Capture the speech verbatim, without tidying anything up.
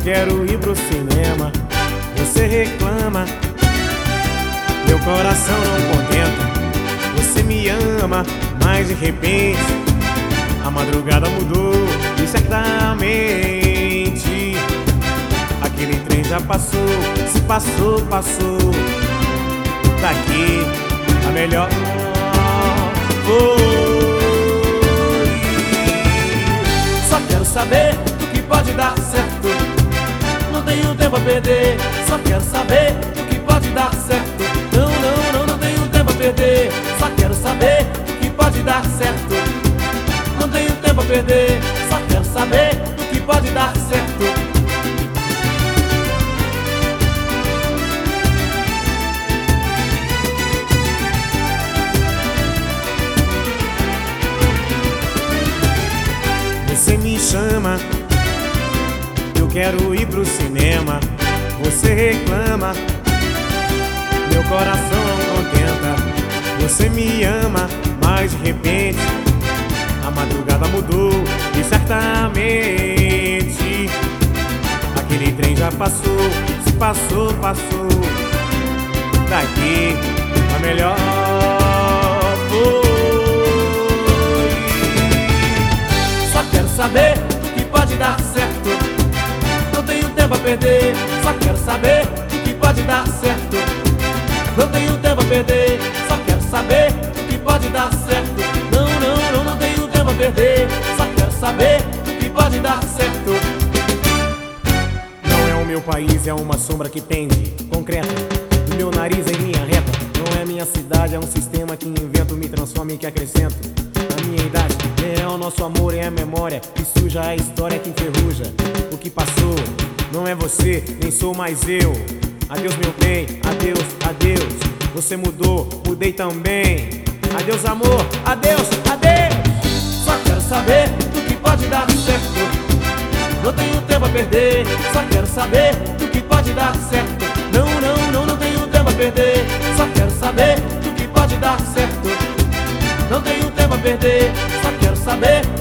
quero ir pro cinema, você reclama. Meu coração não contenta, você me ama, mas de repente a madrugada mudou e certamente aquele trem já passou. Se passou, passou. Daqui a melhor foi. Só quero saber o que pode dar certo, não tenho tempo a perder. Só quero saber o que pode dar certo, não, não, não, não tenho tempo a perder. Só quero saber o que pode dar certo, não tenho tempo a perder. Só quero saber o que pode dar certo. Você me chama, eu quero ir pro cinema, você reclama. Meu coração não contenta, você me ama, mas de repente a madrugada mudou e certamente aquele trem já passou. Se passou, passou. Daqui a melhor foi. Só quero saber o que pode dar certo, não tenho tempo a perder. Só quero saber o que pode dar certo, não tenho tempo a perder. Só quero saber o que pode dar certo, não, não, não, não tenho tempo a perder. Só quero saber o que pode dar certo. Não é o meu país, é uma sombra que pende concreta do meu nariz em linha reta. Não é minha cidade, é um sistema que invento, me transforma e que acrescento a minha idade. É o nosso amor, é a memória que suja a história que enferruja o que passou. Não é você, nem sou mais eu. Adeus meu bem, adeus, adeus. Você mudou, mudei também. Adeus amor, adeus, adeus. Só quero saber o que pode dar certo, não tenho tempo a perder. Só quero saber o que pode dar certo, não, não, não, não tenho tempo a perder. Só quero saber o que pode dar certo, não tenho tempo a perder. Só quero saber